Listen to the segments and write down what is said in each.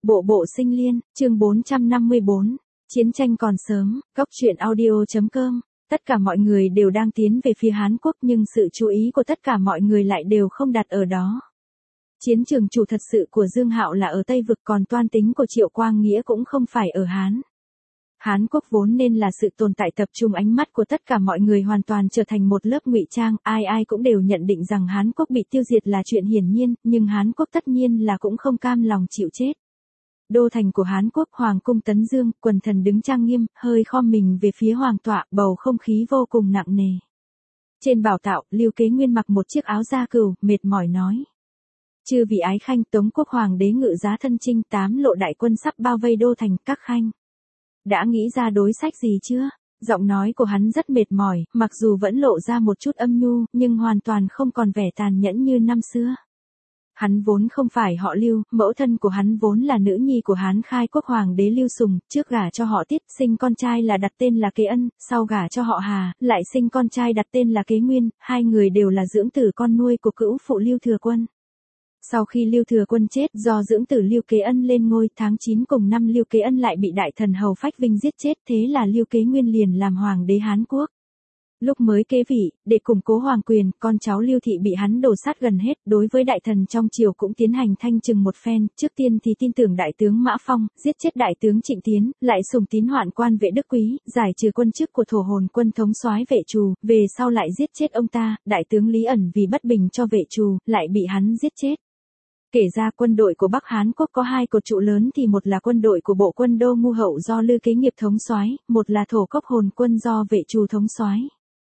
Bộ bộ sinh liên, chương 454, chiến tranh còn sớm, góc truyện audio.com. Tất cả mọi người đều đang tiến về phía Hán Quốc nhưng sự chú ý của tất cả mọi người lại đều không đặt ở đó. Chiến trường chủ thật sự của Dương Hạo là ở Tây Vực, còn toan tính của Triệu Quang Nghĩa cũng không phải ở Hán. Hán Quốc vốn nên là sự tồn tại tập trung ánh mắt của tất cả mọi người hoàn toàn trở thành một lớp ngụy trang, ai cũng đều nhận định rằng Hán Quốc bị tiêu diệt là chuyện hiển nhiên, nhưng Hán Quốc tất nhiên là cũng không cam lòng chịu chết. Đô thành của Hán Quốc, Hoàng cung Tấn Dương, quần thần đứng trang nghiêm, hơi khom mình về phía hoàng tọa, bầu không khí vô cùng nặng nề. Trên bảo tọa, Lưu Kế Nguyên mặc một chiếc áo da cừu, mệt mỏi nói: "Chư vị ái khanh, Tống quốc hoàng đế ngự giá thân chinh, 8 lộ đại quân sắp bao vây đô thành, các khanh đã nghĩ ra đối sách gì chưa?" Giọng nói của hắn rất mệt mỏi, mặc dù vẫn lộ ra một chút âm nhu, nhưng hoàn toàn không còn vẻ tàn nhẫn như năm xưa. Hắn vốn không phải họ Lưu, mẫu thân của hắn vốn là nữ nhi của Hán khai quốc hoàng đế Lưu Sùng, trước gả cho họ Tiết, sinh con trai là đặt tên là Kế Ân, sau gả cho họ Hà, lại sinh con trai đặt tên là Kế Nguyên, hai người đều là dưỡng tử con nuôi của cữu phụ Lưu Thừa Quân. Sau khi Lưu Thừa Quân chết, do dưỡng tử Lưu Kế Ân lên ngôi, tháng 9 cùng năm Lưu Kế Ân lại bị đại thần Hầu Phách Vinh giết chết, thế là Lưu Kế Nguyên liền làm hoàng đế Hán Quốc. Lúc mới kế vị, để củng cố hoàng quyền, con cháu Lưu Thị bị hắn đổ sát gần hết, đối với đại thần trong triều cũng tiến hành thanh trừng một phen, trước tiên thì tin tưởng đại tướng Mã Phong, giết chết đại tướng Trịnh Tiến, lại sùng tín hoạn quan Vệ Đức Quý, giải trừ quân chức của thổ hồn quân thống soái Vệ Trù, về sau lại giết chết ông ta, đại tướng Lý Ẩn vì bất bình cho Vệ Trù, lại bị hắn giết chết. Kể ra quân đội của Bắc Hán Quốc có hai cột trụ lớn thì một là quân đội của bộ quân Đô Ngu Hậu do Lư Kế Nghiệp thống soái, một là thổ cốc hồn quân do Vệ Trù thống soái.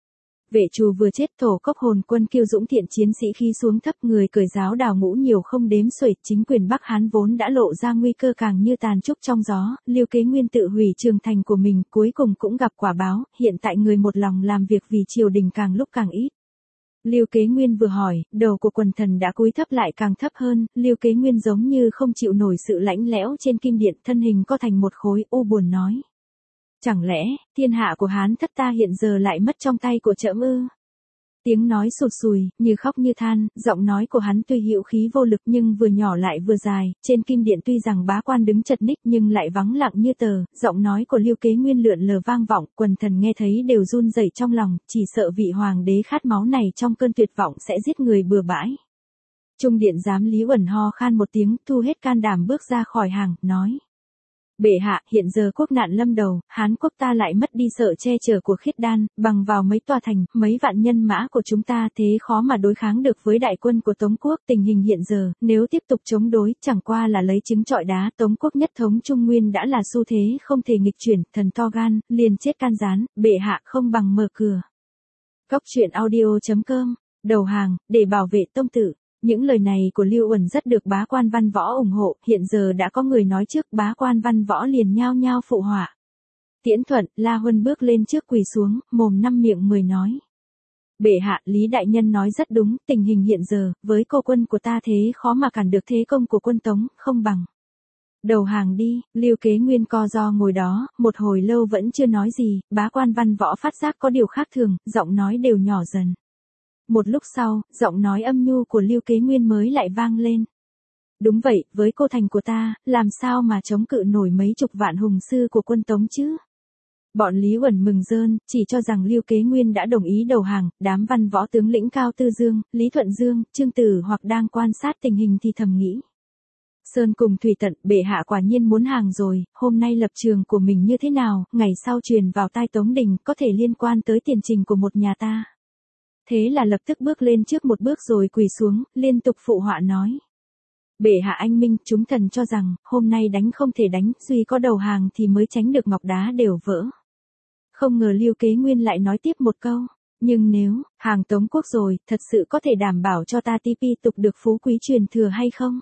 Vệ Trù vừa chết, thổ cốc hồn quân kiêu dũng thiện chiến sĩ khí xuống thấp, người cởi giáo đào ngũ nhiều không đếm xuể, chính quyền Bắc Hán vốn đã lộ ra nguy cơ càng như tàn trúc trong gió, Lưu Kế Nguyên tự hủy trường thành của mình, cuối cùng cũng gặp quả báo, hiện tại người một lòng làm việc vì triều đình càng lúc càng ít. Lưu Kế Nguyên vừa hỏi, đầu của quần thần đã cúi thấp lại càng thấp hơn, Lưu Kế Nguyên giống như không chịu nổi sự lạnh lẽo trên kim điện, thân hình co thành một khối, u buồn nói: "Chẳng lẽ, thiên hạ của Hán thất ta hiện giờ lại mất trong tay của trẫm ư?" Tiếng nói sụt sùi, như khóc như than, giọng nói của hắn tuy hữu khí vô lực nhưng vừa nhỏ lại vừa dài, trên kim điện tuy rằng bá quan đứng chật ních nhưng lại vắng lặng như tờ, giọng nói của Lưu Kế Nguyên lượn lờ vang vọng, quần thần nghe thấy đều run rẩy trong lòng, chỉ sợ vị hoàng đế khát máu này trong cơn tuyệt vọng sẽ giết người bừa bãi. Trung điện giám Lý Uẩn ho khan một tiếng, thu hết can đảm bước ra khỏi hàng, nói: "Bệ hạ, hiện giờ quốc nạn lâm đầu, Hán Quốc ta lại mất đi sự che chở của Khiết Đan, bằng vào mấy tòa thành, mấy vạn nhân mã của chúng ta thế khó mà đối kháng được với đại quân của Tống Quốc. Tình hình hiện giờ, nếu tiếp tục chống đối, chẳng qua là lấy trứng trọi đá. Tống Quốc nhất thống Trung Nguyên đã là xu thế không thể nghịch chuyển, thần to gan, liền chết can gián, bệ hạ không bằng mở cửa." Góc truyện audio.com, đầu hàng, để bảo vệ tông tử. Những lời này của Lưu Uẩn rất được bá quan văn võ ủng hộ, hiện giờ đã có người nói trước, bá quan văn võ liền nhao nhao phụ họa. Tiễn Thuận, La Huân bước lên trước quỳ xuống, mồm năm miệng mười nói: "Bệ hạ, Lý đại nhân nói rất đúng, tình hình hiện giờ, với cô quân của ta thế khó mà cản được thế công của quân Tống, không bằng đầu hàng đi." Lưu Kế Nguyên co ro ngồi đó, một hồi lâu vẫn chưa nói gì, bá quan văn võ phát giác có điều khác thường, giọng nói đều nhỏ dần. Một lúc sau, giọng nói âm nhu của Lưu Kế Nguyên mới lại vang lên: "Đúng vậy, với cô thành của ta, làm sao mà chống cự nổi mấy chục vạn hùng sư của quân Tống chứ?" Bọn Lý Uẩn mừng rơn, chỉ cho rằng Lưu Kế Nguyên đã đồng ý đầu hàng, đám văn võ tướng lĩnh Cao Tư Dương, Lý Thuận Dương, Trương Tử hoặc đang quan sát tình hình thì thầm nghĩ: "Sơn cùng thủy tận, bệ hạ quả nhiên muốn hàng rồi, hôm nay lập trường của mình như thế nào, ngày sau truyền vào tai Tống Đình, có thể liên quan tới tiền trình của một nhà ta." Thế là lập tức bước lên trước một bước rồi quỳ xuống, liên tục phụ họa nói: "Bệ hạ anh minh, chúng thần cho rằng, hôm nay đánh không thể đánh, duy có đầu hàng thì mới tránh được ngọc đá đều vỡ." Không ngờ Lưu Kế Nguyên lại nói tiếp một câu: "Nhưng nếu, hàng Tống Quốc rồi, thật sự có thể đảm bảo cho ta tiếp tục được phú quý truyền thừa hay không?"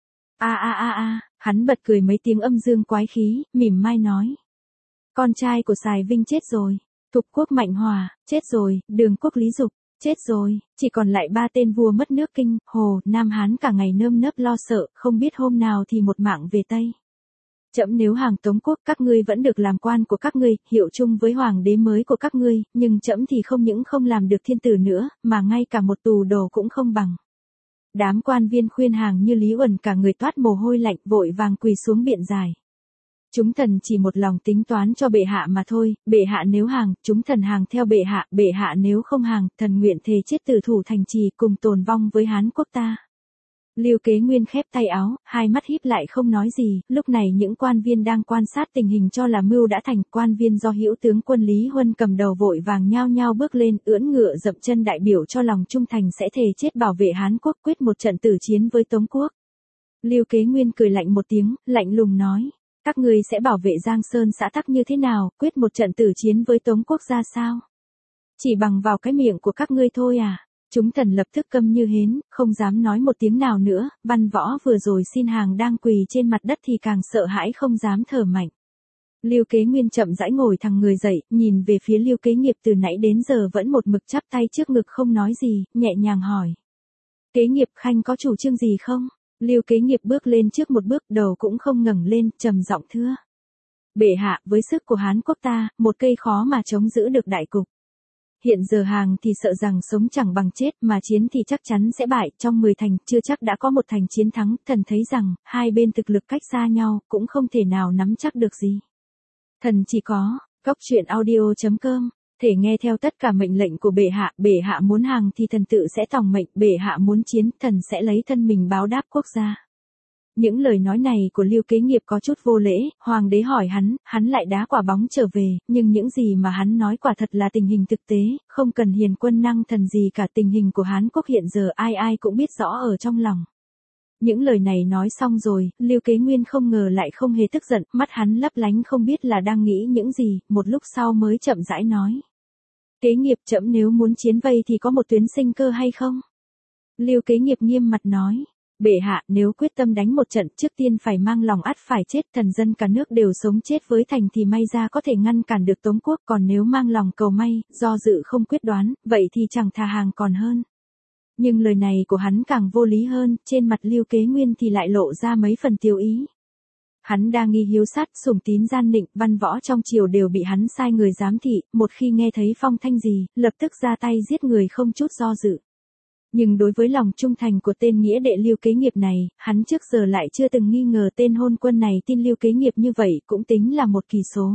Hắn bật cười mấy tiếng âm dương quái khí, mỉm mai nói: "Con trai của Sài Vinh chết rồi, Thục Quốc Mạnh Hòa, chết rồi, Đường Quốc Lý Dục, chết rồi, chỉ còn lại 3 tên vua mất nước Kinh, Hồ, Nam Hán cả ngày nơm nớp lo sợ, không biết hôm nào thì một mạng về Tây. Trẫm nếu hàng Tống Quốc các ngươi vẫn được làm quan của các ngươi, hiệu chung với hoàng đế mới của các ngươi, nhưng trẫm thì không những không làm được thiên tử nữa, mà ngay cả một tù đồ cũng không bằng." Đám quan viên khuyên hàng như Lý Uẩn cả người toát mồ hôi lạnh vội vàng quỳ xuống biện giải. Chúng thần chỉ một lòng tính toán cho bệ hạ mà thôi, bệ hạ nếu hàng, chúng thần hàng theo bệ hạ nếu không hàng, thần nguyện thề chết tử thủ thành trì cùng tồn vong với Hán quốc ta. Lưu Kế Nguyên khép tay áo, hai mắt híp lại không nói gì, lúc này những quan viên đang quan sát tình hình cho là mưu đã thành, quan viên do hữu tướng quân Lý Huân cầm đầu vội vàng nhao nhao bước lên, ưỡn ngựa dậm chân đại biểu cho lòng trung thành sẽ thề chết bảo vệ Hán quốc quyết một trận tử chiến với Tống quốc. Lưu Kế Nguyên cười lạnh một tiếng, lạnh lùng nói, các ngươi sẽ bảo vệ Giang Sơn xã tắc như thế nào, quyết một trận tử chiến với Tống quốc ra sao? Chỉ bằng vào cái miệng của các ngươi thôi à? Chúng thần lập tức câm như hến, không dám nói một tiếng nào nữa, Văn Võ vừa rồi xin hàng đang quỳ trên mặt đất thì càng sợ hãi không dám thở mạnh. Lưu Kế Nguyên chậm rãi ngồi thẳng người dậy, nhìn về phía Lưu Kế Nghiệp từ nãy đến giờ vẫn một mực chắp tay trước ngực không nói gì, nhẹ nhàng hỏi. Kế Nghiệp khanh có chủ trương gì không? Lưu Kế Nghiệp bước lên trước một bước, đầu cũng không ngẩng lên, trầm giọng thưa. Bệ hạ, với sức của Hán quốc ta, một cây khó mà chống giữ được đại cục. Hiện giờ hàng thì sợ rằng sống chẳng bằng chết mà chiến thì chắc chắn sẽ bại, trong 10 thành chưa chắc đã có một thành chiến thắng, thần thấy rằng hai bên thực lực cách xa nhau cũng không thể nào nắm chắc được gì. Thần chỉ có, goctruyện.audio.com, thể nghe theo tất cả mệnh lệnh của bệ hạ muốn hàng thì thần tự sẽ tòng mệnh, bệ hạ muốn chiến, thần sẽ lấy thân mình báo đáp quốc gia. Những lời nói này của Lưu Kế Nghiệp có chút vô lễ, hoàng đế hỏi hắn lại đá quả bóng trở về, nhưng những gì mà hắn nói quả thật là tình hình thực tế, không cần hiền quân năng thần gì cả, tình hình của Hán quốc hiện giờ ai cũng biết rõ ở trong lòng. Những lời này nói xong rồi, Lưu Kế Nguyên không ngờ lại không hề tức giận, mắt hắn lấp lánh không biết là đang nghĩ những gì, một lúc sau mới chậm rãi nói. Kế Nghiệp, trẫm nếu muốn chiến vây thì có một tuyến sinh cơ hay không? Lưu Kế Nghiệp nghiêm mặt nói. Bệ hạ, nếu quyết tâm đánh một trận trước tiên phải mang lòng ắt phải chết, thần dân cả nước đều sống chết với thành thì may ra có thể ngăn cản được Tống quốc, còn nếu mang lòng cầu may, do dự không quyết đoán, vậy thì chẳng thà hàng còn hơn. Nhưng lời này của hắn càng vô lý hơn, trên mặt Lưu Kế Nguyên thì lại lộ ra mấy phần tiêu ý. Hắn đa nghi hiếu sát, sủng tín gian nịnh, văn võ trong triều đều bị hắn sai người giám thị, một khi nghe thấy phong thanh gì, lập tức ra tay giết người không chút do dự. Nhưng đối với lòng trung thành của tên nghĩa đệ Lưu Kế Nghiệp này, hắn trước giờ lại chưa từng nghi ngờ tên hôn quân này tin Lưu Kế Nghiệp như vậy cũng tính là một kỳ số.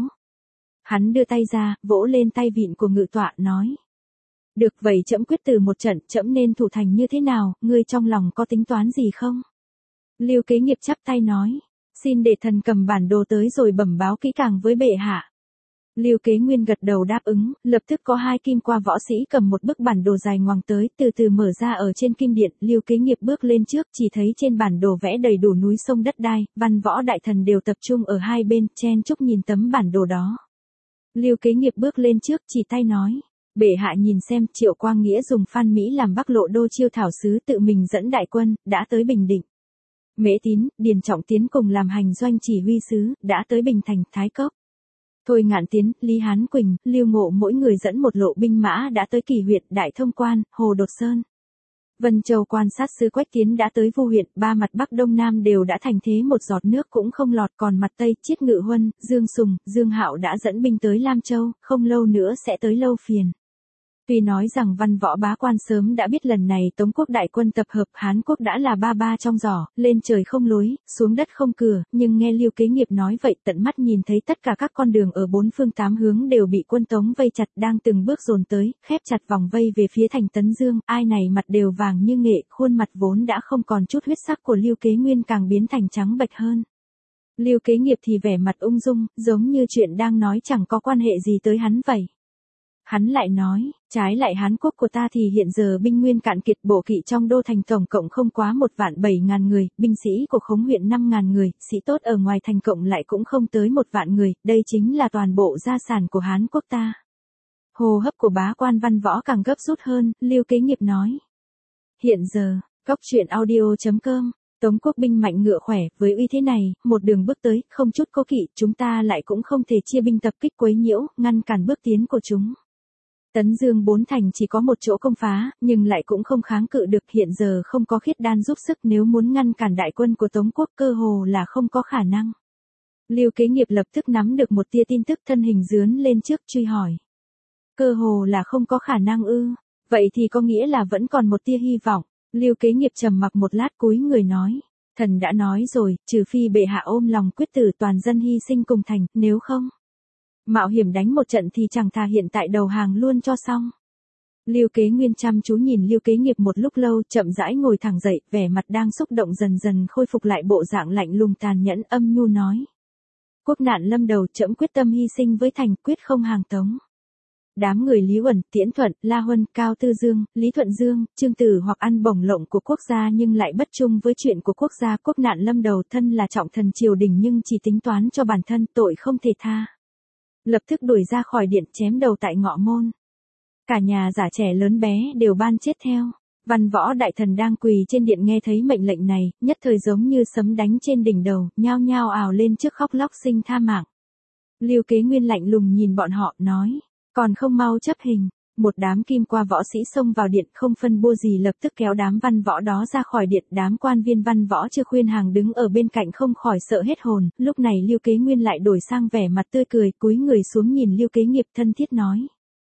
Hắn đưa tay ra, vỗ lên tay vịn của ngự tọa, nói. Được vậy, trẫm quyết từ một trận, trẫm nên thủ thành như thế nào, ngươi trong lòng có tính toán gì không? Lưu Kế Nghiệp chắp tay nói. Xin để thần cầm bản đồ tới rồi bẩm báo kỹ càng với bệ hạ. Lưu Kế Nguyên gật đầu đáp ứng, lập tức có hai kim qua võ sĩ cầm một bức bản đồ dài ngoằng tới, từ từ mở ra ở trên kim điện, Lưu Kế Nghiệp bước lên trước, chỉ thấy trên bản đồ vẽ đầy đủ núi sông đất đai, văn võ đại thần đều tập trung ở hai bên, chen chúc nhìn tấm bản đồ đó. Lưu Kế Nghiệp bước lên trước, chỉ tay nói, bệ hạ nhìn xem, Triệu Quang Nghĩa dùng Phan Mỹ làm Bắc Lộ đô chiêu thảo sứ, tự mình dẫn đại quân, đã tới Bình Định. Mễ Tín, Điền Trọng Tiến cùng làm hành doanh chỉ huy sứ, đã tới Bình Thành, Thái Cốc. Thôi Ngạn Tiến, Lý Hán Quỳnh, Lưu Ngộ mỗi người dẫn một lộ binh mã đã tới Kỳ huyện, Đại Thông Quan, Hồ Đột Sơn. Vân Châu quan sát sứ Quách Tiến đã tới Vu huyện, ba mặt Bắc Đông Nam đều đã thành thế một giọt nước cũng không lọt, còn mặt Tây, Chiết Ngự Huân, Dương Sùng, Dương Hạo đã dẫn binh tới Lam Châu, không lâu nữa sẽ tới Lâu Phiền. Tuy nói rằng văn võ bá quan sớm đã biết lần này Tống quốc đại quân tập hợp, Hán quốc đã là ba trong giỏ, lên trời không lối, xuống đất không cửa, nhưng nghe Lưu Kế Nghiệp nói vậy, tận mắt nhìn thấy tất cả các con đường ở bốn phương tám hướng đều bị quân Tống vây chặt, đang từng bước dồn tới, khép chặt vòng vây về phía thành Tấn Dương, ai này mặt đều vàng như nghệ, khuôn mặt vốn đã không còn chút huyết sắc của Lưu Kế Nguyên càng biến thành trắng bệch hơn. Lưu Kế Nghiệp thì vẻ mặt ung dung, giống như chuyện đang nói chẳng có quan hệ gì tới hắn vậy. Hắn lại nói, trái lại Hán quốc của ta thì hiện giờ binh nguyên cạn kiệt, bộ kỵ trong đô thành tổng cộng không quá 1.700.000 người, binh sĩ của Khống huyện 5.000 người, sĩ tốt ở ngoài thành cộng lại cũng không tới 1.000.000 người, đây chính là toàn bộ gia sản của Hán quốc ta. Hô hấp của bá quan văn võ càng gấp rút hơn, Lưu Kế Nghiệp nói. Hiện giờ, goctruyện.audio.com, Tống quốc binh mạnh ngựa khỏe, với uy thế này, một đường bước tới, không chút cố kỵ, chúng ta lại cũng không thể chia binh tập kích quấy nhiễu, ngăn cản bước tiến của chúng. Tấn Dương bốn thành chỉ có một chỗ công phá, nhưng lại cũng không kháng cự được, hiện giờ không có Khiết Đan giúp sức, nếu muốn ngăn cản đại quân của Tống quốc cơ hồ là không có khả năng. Lưu Kế Nghiệp lập tức nắm được một tia tin tức, thân hình dướn lên trước truy hỏi. Cơ hồ là không có khả năng ư? Vậy thì có nghĩa là vẫn còn một tia hy vọng. Lưu Kế Nghiệp trầm mặc một lát cúi người nói, thần đã nói rồi, trừ phi bệ hạ ôm lòng quyết tử toàn dân hy sinh cùng thành, nếu không mạo hiểm đánh một trận thì chẳng thà hiện tại đầu hàng luôn cho xong. Lưu Kế Nguyên chăm chú nhìn Lưu Kế Nghiệp một lúc lâu, chậm rãi ngồi thẳng dậy, vẻ mặt đang xúc động dần dần khôi phục lại bộ dạng lạnh lùng tàn nhẫn, âm nhu nói. Quốc nạn lâm đầu, trẫm quyết tâm hy sinh với thành, quyết không hàng tống. Đám người Lý Uẩn, Tiễn Thuận, La Huân, Cao Tư Dương, Lý Thuận Dương, Trương Tử hoặc ăn bổng lộng của quốc gia nhưng lại bất trung với chuyện của quốc gia. Quốc nạn lâm đầu, thân là trọng thần triều đình nhưng chỉ tính toán cho bản thân, tội không thể tha. Lập tức đuổi ra khỏi điện, chém đầu tại ngọ môn. Cả nhà già trẻ lớn bé đều ban chết theo. Văn Võ đại thần đang quỳ trên điện nghe thấy mệnh lệnh này, nhất thời giống như sấm đánh trên đỉnh đầu, nhao nhao ào lên trước khóc lóc xin tha mạng. Lưu Kế Nguyên lạnh lùng nhìn bọn họ, nói, còn không mau chấp hình. Một đám kim qua võ sĩ xông vào điện, không phân bua gì lập tức kéo đám văn võ đó ra khỏi điện. Đám quan viên văn võ chưa khuyên hàng đứng ở bên cạnh không khỏi sợ hết hồn. Lúc này Lưu Kế Nguyên lại đổi sang vẻ mặt tươi cười, cúi người xuống nhìn Lưu Kế Nghiệp thân thiết nói.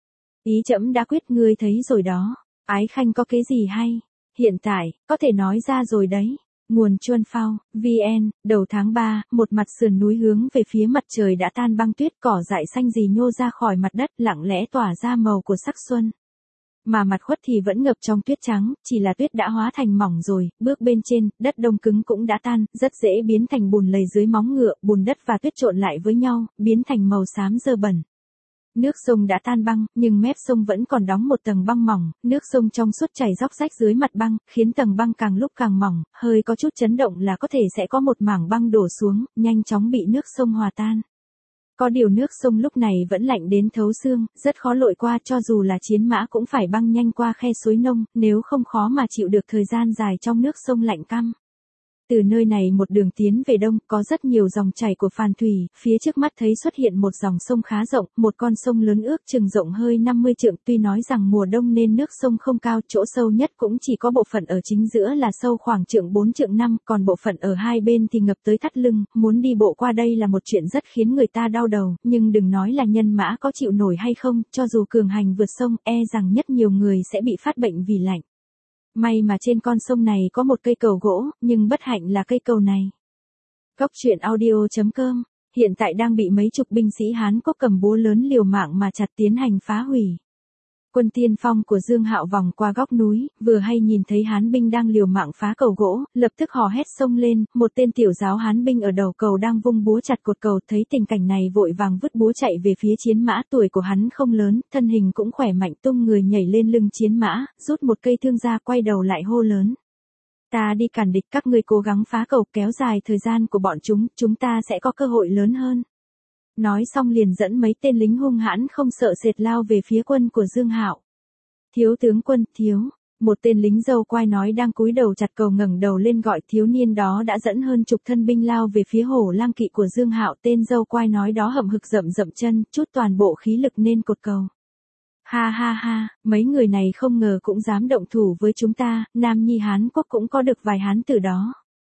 Ý trẫm đã quyết, ngươi thấy rồi đó. Ái khanh có kế gì hay? Hiện tại, có thể nói ra rồi đấy. Nguồn Chuân Phao, VN, đầu tháng 3, một mặt sườn núi hướng về phía mặt trời đã tan băng tuyết, cỏ dại xanh rì nhô ra khỏi mặt đất, lặng lẽ tỏa ra màu của sắc xuân. Mà mặt khuất thì vẫn ngập trong tuyết trắng, chỉ là tuyết đã hóa thành mỏng rồi, bước bên trên, đất đông cứng cũng đã tan, rất dễ biến thành bùn lầy dưới móng ngựa, bùn đất và tuyết trộn lại với nhau, biến thành màu xám dơ bẩn. Nước sông đã tan băng, nhưng mép sông vẫn còn đóng một tầng băng mỏng, nước sông trong suốt chảy róc rách dưới mặt băng, khiến tầng băng càng lúc càng mỏng, hơi có chút chấn động là có thể sẽ có một mảng băng đổ xuống, nhanh chóng bị nước sông hòa tan. Có điều nước sông lúc này vẫn lạnh đến thấu xương, rất khó lội qua, cho dù là chiến mã cũng phải băng nhanh qua khe suối nông, nếu không khó mà chịu được thời gian dài trong nước sông lạnh căm. Từ nơi này một đường tiến về đông, có rất nhiều dòng chảy của phàn thủy, phía trước mắt thấy xuất hiện một dòng sông khá rộng, một con sông lớn ước chừng rộng hơi 50 trượng, tuy nói rằng mùa đông nên nước sông không cao, chỗ sâu nhất cũng chỉ có bộ phận ở chính giữa là sâu khoảng trượng 4 trượng 5, còn bộ phận ở hai bên thì ngập tới thắt lưng, muốn đi bộ qua đây là một chuyện rất khiến người ta đau đầu, nhưng đừng nói là nhân mã có chịu nổi hay không, cho dù cường hành vượt sông, e rằng nhất nhiều người sẽ bị phát bệnh vì lạnh. May mà trên con sông này có một cây cầu gỗ, nhưng bất hạnh là cây cầu này. Góc truyện audio.com, hiện tại đang bị mấy chục binh sĩ Hán Quốc cầm búa lớn liều mạng mà chặt tiến hành phá hủy. Quân tiên phong của Dương Hạo vòng qua góc núi, vừa hay nhìn thấy Hán binh đang liều mạng phá cầu gỗ, lập tức hò hét xông lên, một tên tiểu giáo Hán binh ở đầu cầu đang vung búa chặt cột cầu, thấy tình cảnh này vội vàng vứt búa chạy về phía chiến mã, tuổi của hắn không lớn, thân hình cũng khỏe mạnh, tung người nhảy lên lưng chiến mã, rút một cây thương ra, quay đầu lại hô lớn. Ta đi cản địch, các ngươi cố gắng phá cầu, kéo dài thời gian của bọn chúng ta sẽ có cơ hội lớn hơn. Nói xong liền dẫn mấy tên lính hung hãn không sợ sệt lao về phía quân của Dương Hạo. Thiếu tướng quân, thiếu. Một tên lính dâu quai nói đang cúi đầu chặt cầu ngẩng đầu lên gọi, thiếu niên đó đã dẫn hơn chục thân binh lao về phía hổ lang kỵ của Dương Hạo. Tên dâu quai nói đó hậm hực dậm chân, chút toàn bộ khí lực lên cột cầu. Ha ha ha, mấy người này không ngờ cũng dám động thủ với chúng ta, Nam Nhi Hán Quốc cũng có được vài hán tử đó.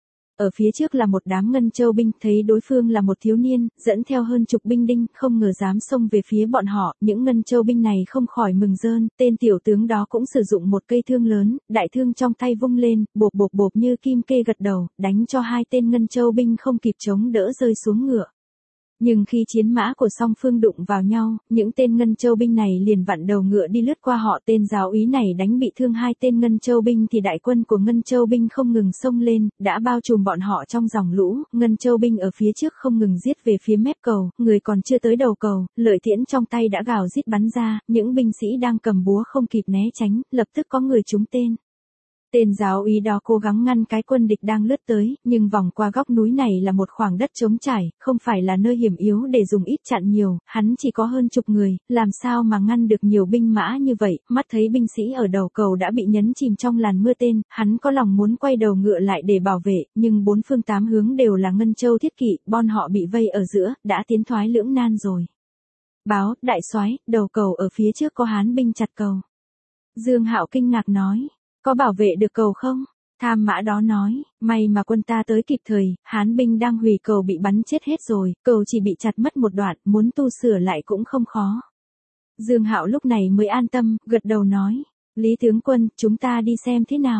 Ở phía trước là một đám Ngân Châu binh, thấy đối phương là một thiếu niên, dẫn theo hơn chục binh đinh, không ngờ dám xông về phía bọn họ, những Ngân Châu binh này không khỏi mừng rơn, tên tiểu tướng đó cũng sử dụng một cây thương lớn, đại thương trong tay vung lên, bộp bộp bộp như kim kê gật đầu, đánh cho hai tên Ngân Châu binh không kịp chống đỡ rơi xuống ngựa. Nhưng khi chiến mã của song phương đụng vào nhau, những tên Ngân Châu binh này liền vặn đầu ngựa đi lướt qua họ. Tên giáo úy này đánh bị thương hai tên Ngân Châu binh thì đại quân của Ngân Châu binh không ngừng xông lên, đã bao trùm bọn họ trong dòng lũ. Ngân Châu binh ở phía trước không ngừng giết về phía mép cầu, người còn chưa tới đầu cầu, lợi tiễn trong tay đã gào rít bắn ra, những binh sĩ đang cầm búa không kịp né tránh, lập tức có người trúng tên. Tên giáo úy đó cố gắng ngăn cái quân địch đang lướt tới, nhưng vòng qua góc núi này là một khoảng đất trống trải, không phải là nơi hiểm yếu để dùng ít chặn nhiều, hắn chỉ có hơn chục người, làm sao mà ngăn được nhiều binh mã như vậy. Mắt thấy binh sĩ ở đầu cầu đã bị nhấn chìm trong làn mưa tên, hắn có lòng muốn quay đầu ngựa lại để bảo vệ, nhưng bốn phương tám hướng đều là Ngân Châu thiết kỵ, bọn họ bị vây ở giữa, đã tiến thoái lưỡng nan rồi. Báo, đại soái, đầu cầu ở phía trước có Hán binh chặt cầu. Dương Hạo kinh ngạc nói. Có bảo vệ được cầu không? Tham mã đó nói, may mà quân ta tới kịp thời, Hán binh đang hủy cầu bị bắn chết hết rồi, cầu chỉ bị chặt mất một đoạn, muốn tu sửa lại cũng không khó. Dương Hạo lúc này mới an tâm, gật đầu nói, Lý tướng quân, chúng ta đi xem thế nào.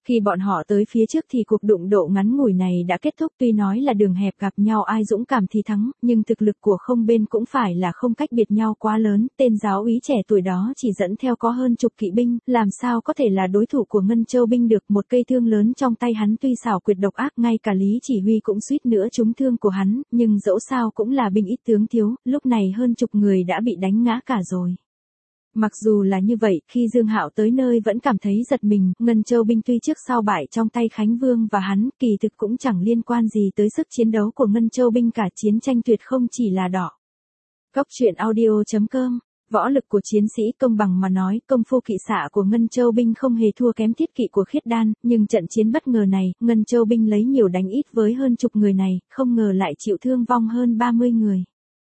Khi bọn họ tới phía trước thì cuộc đụng độ ngắn ngủi này đã kết thúc, tuy nói là đường hẹp gặp nhau ai dũng cảm thì thắng, nhưng thực lực của không bên cũng phải là không cách biệt nhau quá lớn, tên giáo úy trẻ tuổi đó chỉ dẫn theo có hơn chục kỵ binh, làm sao có thể là đối thủ của Ngân Châu binh được, một cây thương lớn trong tay hắn tuy xảo quyệt độc ác, ngay cả Lý Chỉ Huy cũng suýt nữa trúng thương của hắn, nhưng dẫu sao cũng là binh ít tướng thiếu, lúc này hơn chục người đã bị đánh ngã cả rồi. Mặc dù là như vậy, khi Dương Hạo tới nơi vẫn cảm thấy giật mình, Ngân Châu binh tuy trước sau bại trong tay Khánh Vương và hắn, kỳ thực cũng chẳng liên quan gì tới sức chiến đấu của Ngân Châu binh cả, chiến tranh tuyệt không chỉ là đỏ. Góc truyện audio.com. Võ lực của chiến sĩ, công bằng mà nói, công phu kỵ xạ của Ngân Châu binh không hề thua kém thiết kỵ của Khiết Đan, nhưng trận chiến bất ngờ này, Ngân Châu binh lấy nhiều đánh ít với hơn chục người này, không ngờ lại chịu thương vong hơn 30 người.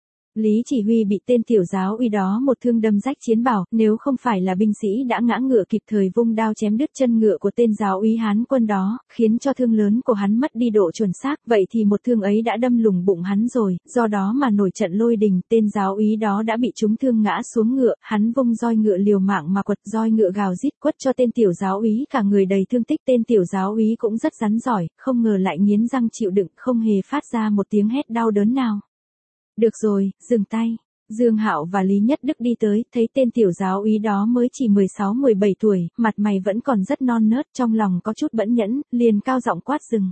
Lý Chỉ Huy bị tên tiểu giáo uy đó một thương đâm rách chiến bào, nếu không phải là binh sĩ đã ngã ngựa kịp thời vung đao chém đứt chân ngựa của tên giáo úy Hán quân đó, khiến cho thương lớn của hắn mất đi độ chuẩn xác, vậy thì một thương ấy đã đâm lủng bụng hắn rồi, do đó mà nổi trận lôi đình, tên giáo úy đó đã bị trúng thương ngã xuống ngựa, hắn vung roi ngựa liều mạng mà quật, roi ngựa gào rít quất cho tên tiểu giáo úy cả người đầy thương tích, tên tiểu giáo úy cũng rất rắn giỏi, không ngờ lại nghiến răng chịu đựng, không hề phát ra một tiếng hét đau đớn nào. Được rồi, dừng tay. Dương Hạo và Lý Nhất Đức đi tới, thấy tên tiểu giáo úy đó mới chỉ 16-17 tuổi, mặt mày vẫn còn rất non nớt, trong lòng có chút bẫn nhẫn, liền cao giọng quát dừng.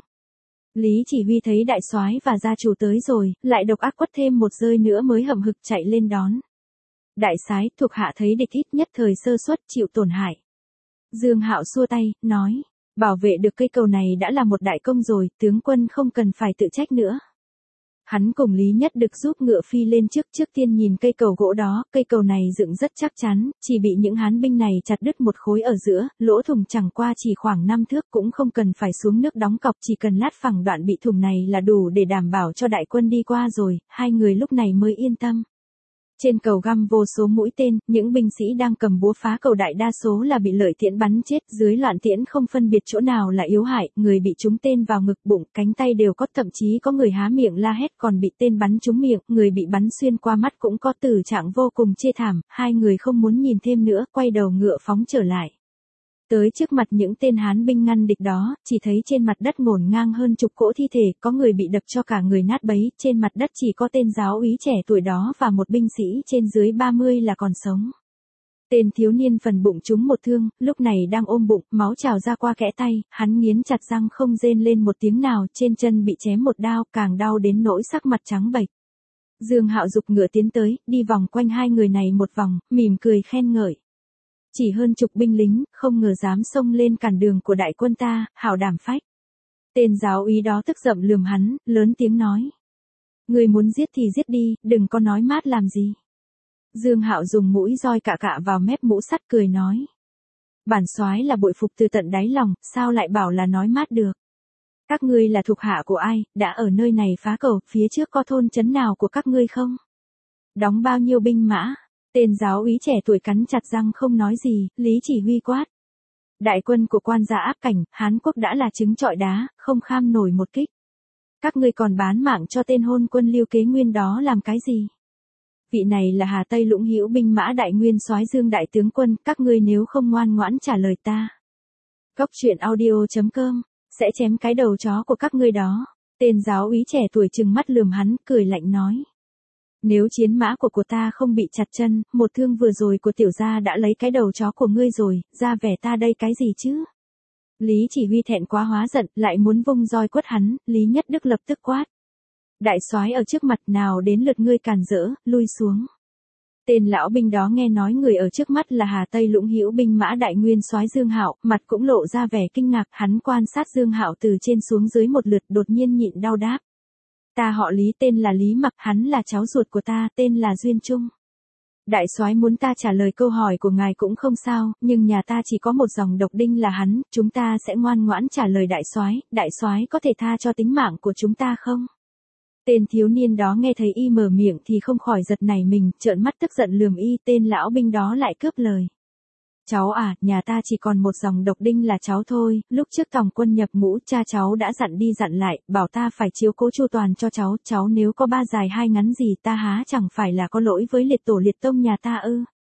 Lý Chỉ Huy thấy đại soái và gia chủ tới rồi, lại độc ác quất thêm một rơi nữa mới hậm hực chạy lên đón. Đại soái, thuộc hạ thấy địch ít nhất thời sơ suất chịu tổn hại. Dương Hạo xua tay, nói, bảo vệ được cây cầu này đã là một đại công rồi, tướng quân không cần phải tự trách nữa. Hắn cùng Lý Nhất Đức giúp ngựa phi lên trước tiên nhìn cây cầu gỗ đó, cây cầu này dựng rất chắc chắn, chỉ bị những Hán binh này chặt đứt một khối ở giữa, lỗ thủng chẳng qua chỉ khoảng 5 thước, cũng không cần phải xuống nước đóng cọc, chỉ cần lát phẳng đoạn bị thủng này là đủ để đảm bảo cho đại quân đi qua rồi, hai người lúc này mới yên tâm. Trên cầu găm vô số mũi tên, những binh sĩ đang cầm búa phá cầu đại đa số là bị lợi tiễn bắn chết, dưới loạn tiễn không phân biệt chỗ nào là yếu hại, người bị trúng tên vào ngực, bụng, cánh tay đều có, thậm chí có người há miệng la hét, còn bị tên bắn trúng miệng, người bị bắn xuyên qua mắt cũng có, tử trạng vô cùng chê thảm, hai người không muốn nhìn thêm nữa, quay đầu ngựa phóng trở lại. Tới trước mặt những tên Hán binh ngăn địch đó, chỉ thấy trên mặt đất ngổn ngang hơn chục cỗ thi thể, có người bị đập cho cả người nát bấy, trên mặt đất chỉ có tên giáo úy trẻ tuổi đó và một binh sĩ trên dưới 30 là còn sống. Tên thiếu niên phần bụng trúng một thương, lúc này đang ôm bụng, máu trào ra qua kẽ tay, hắn nghiến chặt răng không rên lên một tiếng nào, trên chân bị chém một đao, càng đau đến nỗi sắc mặt trắng bệch. Dương Hạo giục ngựa tiến tới, đi vòng quanh hai người này một vòng, mỉm cười khen ngợi. Chỉ hơn chục binh lính, không ngờ dám xông lên cản đường của đại quân ta, hảo đảm phách. Tên giáo úy đó tức giận lườm hắn, lớn tiếng nói. Người muốn giết thì giết đi, đừng có nói mát làm gì. Dương Hạo dùng mũi roi cạ cạ vào mép mũ sắt cười nói. Bản soái là bội phục từ tận đáy lòng, sao lại bảo là nói mát được. Các ngươi là thuộc hạ của ai, đã ở nơi này phá cầu, phía trước có thôn trấn nào của các ngươi không? Đóng bao nhiêu binh mã? Tên giáo úy trẻ tuổi cắn chặt răng không nói gì, Lý Chỉ Huy quát. Đại quân của quan gia áp cảnh, Hán quốc đã là trứng trọi đá, không kham nổi một kích. Các ngươi còn bán mạng cho tên hôn quân Lưu Kế Nguyên đó làm cái gì? Vị này là Hà Tây Lũng Hữu binh mã đại nguyên soái Dương đại tướng quân, các ngươi nếu không ngoan ngoãn trả lời ta. Góc truyện audio.com, sẽ chém cái đầu chó của các ngươi đó. Tên giáo úy trẻ tuổi trừng mắt lườm hắn, cười lạnh nói. Nếu chiến mã của ta không bị chặt chân, một thương vừa rồi của tiểu gia đã lấy cái đầu chó của ngươi rồi, ra vẻ ta đây cái gì chứ? Lý Chỉ Huy thẹn quá hóa giận, lại muốn vung roi quất hắn, Lý Nhất Đức lập tức quát. Đại soái ở trước mặt nào đến lượt ngươi càn rỡ, lui xuống. Tên lão binh đó nghe nói người ở trước mắt là Hà Tây Lũng Hữu binh mã đại nguyên soái Dương Hạo, mặt cũng lộ ra vẻ kinh ngạc, hắn quan sát Dương Hạo từ trên xuống dưới một lượt, đột nhiên nhịn đau đáp. Ta họ Lý, tên là Lý Mặc, hắn là cháu ruột của ta, tên là Duyên Trung. Đại soái muốn ta trả lời câu hỏi của ngài cũng không sao, nhưng nhà ta chỉ có một dòng độc đinh là hắn, chúng ta sẽ ngoan ngoãn trả lời đại soái có thể tha cho tính mạng của chúng ta không? Tên thiếu niên đó nghe thấy y mở miệng thì không khỏi giật nảy mình, trợn mắt tức giận lườm y, tên lão binh đó lại cướp lời. Cháu à, nhà ta chỉ còn một dòng độc đinh là cháu thôi, lúc trước tòng quân nhập ngũ cha cháu đã dặn đi dặn lại, bảo ta phải chiếu cố chu toàn cho cháu nếu có ba dài hai ngắn gì ta há chẳng phải là có lỗi với liệt tổ liệt tông nhà ta ư.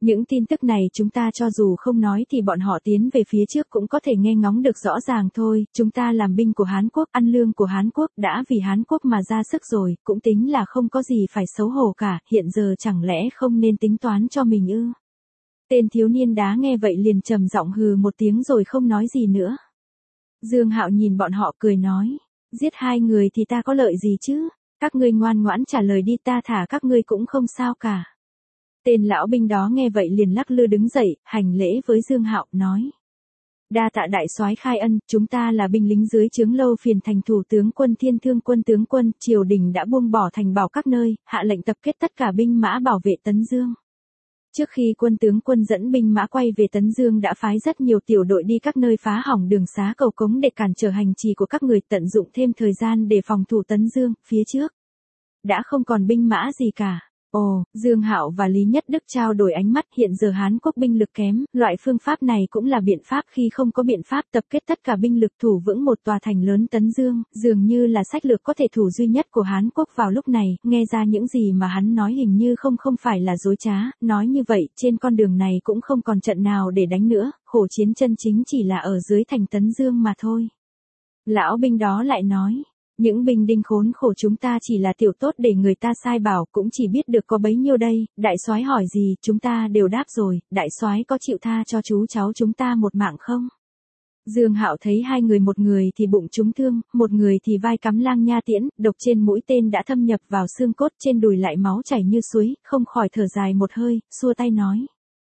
Những tin tức này chúng ta cho dù không nói thì bọn họ tiến về phía trước cũng có thể nghe ngóng được rõ ràng thôi, chúng ta làm binh của Hán Quốc, ăn lương của Hán Quốc, đã vì Hán Quốc mà ra sức rồi, cũng tính là không có gì phải xấu hổ cả, hiện giờ chẳng lẽ không nên tính toán cho mình ư? Tên thiếu niên đá nghe vậy liền trầm giọng hừ một tiếng rồi không nói gì nữa. Dương Hạo nhìn bọn họ cười nói, giết 2 người thì ta có lợi gì chứ, các ngươi ngoan ngoãn trả lời đi, ta thả các ngươi cũng không sao cả. Tên lão binh đó nghe vậy liền lắc lư đứng dậy, hành lễ với Dương Hạo, nói. Đa tạ đại soái khai ân, chúng ta là binh lính dưới trướng Lâu Phiền thành thủ tướng quân Thiên Thương quân tướng quân, triều đình đã buông bỏ thành bảo các nơi, hạ lệnh tập kết tất cả binh mã bảo vệ Tấn Dương. Trước khi quân tướng quân dẫn binh mã quay về Tấn Dương đã phái rất nhiều tiểu đội đi các nơi phá hỏng đường xá cầu cống để cản trở hành trì của các người, tận dụng thêm thời gian để phòng thủ Tấn Dương, phía trước đã không còn binh mã gì cả. Ồ, Dương Hạo và Lý Nhất Đức trao đổi ánh mắt, hiện giờ Hán Quốc binh lực kém, loại phương pháp này cũng là biện pháp khi không có biện pháp, tập kết tất cả binh lực thủ vững một tòa thành lớn Tấn Dương, dường như là sách lược có thể thủ duy nhất của Hán Quốc vào lúc này, nghe ra những gì mà hắn nói hình như không phải là dối trá, nói như vậy, trên con đường này cũng không còn trận nào để đánh nữa, khổ chiến chân chính chỉ là ở dưới thành Tấn Dương mà thôi. Lão binh đó lại nói. Những binh đinh khốn khổ chúng ta chỉ là tiểu tốt để người ta sai bảo, cũng chỉ biết được có bấy nhiêu đây, đại soái hỏi gì, chúng ta đều đáp rồi, đại soái có chịu tha cho chú cháu chúng ta một mạng không? Dương Hạo thấy 2 người, một người thì bụng trúng thương, một người thì vai cắm lang nha tiễn, độc trên mũi tên đã thâm nhập vào xương cốt, trên đùi lại máu chảy như suối, không khỏi thở dài một hơi, xua tay nói.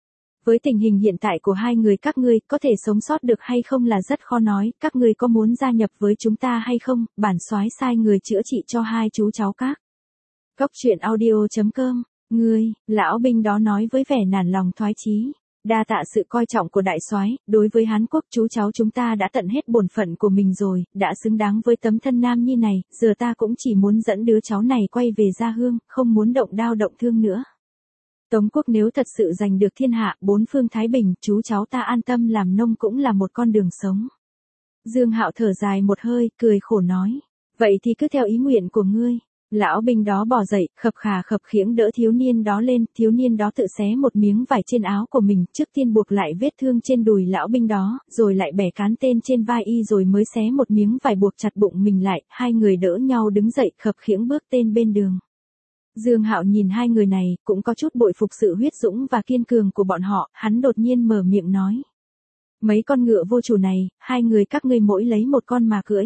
Với tình hình hiện tại của 2 người các ngươi, có thể sống sót được hay không là rất khó nói, các ngươi có muốn gia nhập với chúng ta hay không, bản soái sai người chữa trị cho 2 chú cháu các. Cốc truyện audio.com, ngươi, lão binh đó nói với vẻ nản lòng thoái chí. Đa tạ sự coi trọng của đại soái, đối với Hán Quốc chú cháu chúng ta đã tận hết bổn phận của mình rồi, đã xứng đáng với tấm thân nam nhi này, giờ ta cũng chỉ muốn dẫn đứa cháu này quay về gia hương, không muốn động đao động thương nữa. Tống quốc nếu thật sự giành được thiên hạ, 4 phương thái bình, chú cháu ta an tâm làm nông cũng là một con đường sống. Dương Hạo thở dài một hơi, cười khổ nói. Vậy thì cứ theo ý nguyện của ngươi. Lão binh đó bỏ dậy, khập khà khập khiễng đỡ thiếu niên đó lên, thiếu niên đó tự xé một miếng vải trên áo của mình, trước tiên buộc lại vết thương trên đùi lão binh đó, rồi lại bẻ cán tên trên vai y rồi mới xé một miếng vải buộc chặt bụng mình lại, 2 người đỡ nhau đứng dậy khập khiễng bước tên bên đường. Dương Hạo nhìn 2 người này, cũng có chút bội phục sự huyết dũng và kiên cường của bọn họ, hắn đột nhiên mở miệng nói. Mấy con ngựa vô chủ này, 2 người các ngươi mỗi lấy một con mà cưỡi.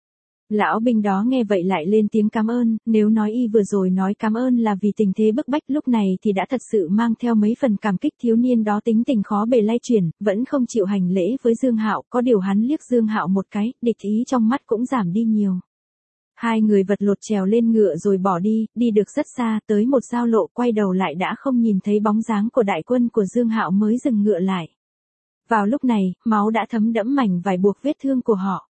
Lão binh đó nghe vậy lại lên tiếng cảm ơn, nếu nói y vừa rồi nói cảm ơn là vì tình thế bức bách lúc này thì đã thật sự mang theo mấy phần cảm kích. Thiếu niên đó tính tình khó bề lay chuyển, vẫn không chịu hành lễ với Dương Hạo, có điều hắn liếc Dương Hạo một cái, địch ý trong mắt cũng giảm đi nhiều. 2 người vật lộn trèo lên ngựa rồi bỏ đi, đi được rất xa, tới một giao lộ, quay đầu lại đã không nhìn thấy bóng dáng của đại quân của Dương Hạo mới dừng ngựa lại. Vào lúc này, máu đã thấm đẫm mảnh vải buộc vết thương của họ.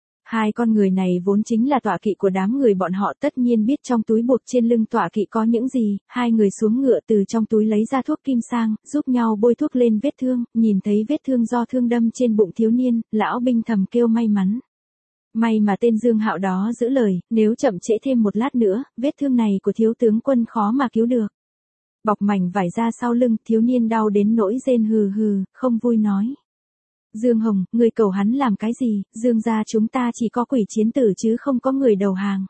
2 con người này vốn chính là tọa kỵ của đám người bọn họ, tất nhiên biết trong túi buộc trên lưng tọa kỵ có những gì. 2 người xuống ngựa, từ trong túi lấy ra thuốc kim sang, giúp nhau bôi thuốc lên vết thương, nhìn thấy vết thương do thương đâm trên bụng thiếu niên, lão binh thầm kêu may mắn. May mà tên Dương Hạo đó giữ lời, nếu chậm trễ thêm một lát nữa, vết thương này của thiếu tướng quân khó mà cứu được. Bọc mảnh vải ra sau lưng, thiếu niên đau đến nỗi rên hừ hừ, không vui nói. Dương Hồng, người cầu hắn làm cái gì, Dương gia chúng ta chỉ có quỷ chiến tử chứ không có người đầu hàng.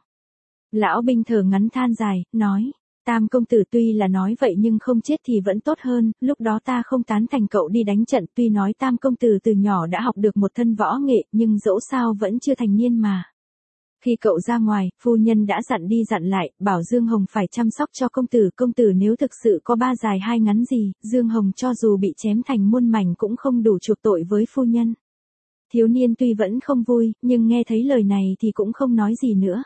Lão binh thở ngắn than dài, nói. Tam công tử tuy là nói vậy nhưng không chết thì vẫn tốt hơn, lúc đó ta không tán thành cậu đi đánh trận, tuy nói Tam công tử từ nhỏ đã học được một thân võ nghệ, nhưng dẫu sao vẫn chưa thành niên mà. Khi cậu ra ngoài, phu nhân đã dặn đi dặn lại, bảo Dương Hồng phải chăm sóc cho công tử nếu thực sự có 3 dài 2 ngắn gì, Dương Hồng cho dù bị chém thành muôn mảnh cũng không đủ chuộc tội với phu nhân. Thiếu niên tuy vẫn không vui, nhưng nghe thấy lời này thì cũng không nói gì nữa.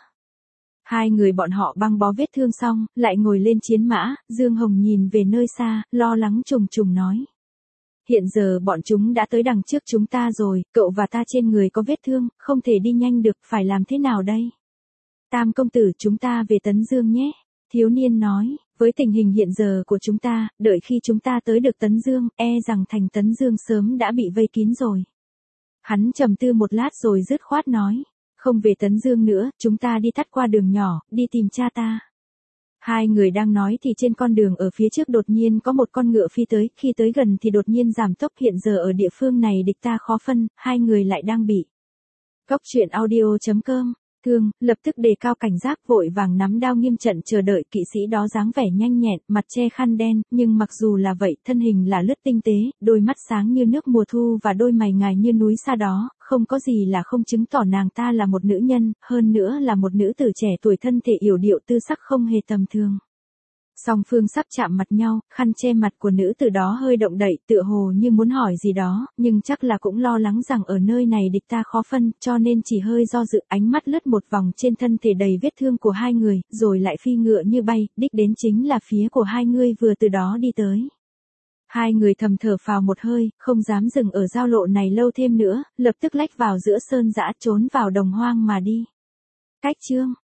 2 người bọn họ băng bó vết thương xong, lại ngồi lên chiến mã, Dương Hồng nhìn về nơi xa, lo lắng trùng trùng nói. Hiện giờ bọn chúng đã tới đằng trước chúng ta rồi, cậu và ta trên người có vết thương, không thể đi nhanh được, phải làm thế nào đây? Tam công tử chúng ta về Tấn Dương nhé. Thiếu niên nói, với tình hình hiện giờ của chúng ta, đợi khi chúng ta tới được Tấn Dương, e rằng thành Tấn Dương sớm đã bị vây kín rồi. Hắn trầm tư một lát rồi dứt khoát nói. Không về Tấn Dương nữa, chúng ta đi thắt qua đường nhỏ, đi tìm cha ta. Hai người đang nói thì trên con đường ở phía trước đột nhiên có một con ngựa phi tới, khi tới gần thì đột nhiên giảm tốc, hiện giờ ở địa phương này địch ta khó phân, hai người lại đang bị. Góc truyện audio.com, thương, lập tức đề cao cảnh giác, vội vàng nắm đao nghiêm trận chờ đợi. Kỵ sĩ đó dáng vẻ nhanh nhẹn, mặt che khăn đen, nhưng mặc dù là vậy, thân hình là lướt tinh tế, đôi mắt sáng như nước mùa thu và đôi mày ngài như núi xa đó, không có gì là không chứng tỏ nàng ta là một nữ nhân, hơn nữa là một nữ tử trẻ tuổi, thân thể yểu điệu, tư sắc không hề tầm thường. Song phương sắp chạm mặt nhau, khăn che mặt của nữ tử đó hơi động đậy, tựa hồ như muốn hỏi gì đó, nhưng chắc là cũng lo lắng rằng ở nơi này địch ta khó phân, cho nên chỉ hơi do dự, ánh mắt lướt một vòng trên thân thể đầy vết thương của hai người, rồi lại phi ngựa như bay, đích đến chính là phía của hai người vừa từ đó đi tới. Hai người thầm thở phào một hơi, không dám dừng ở giao lộ này lâu thêm nữa, lập tức lách vào giữa sơn dã, trốn vào đồng hoang mà đi. Cách chương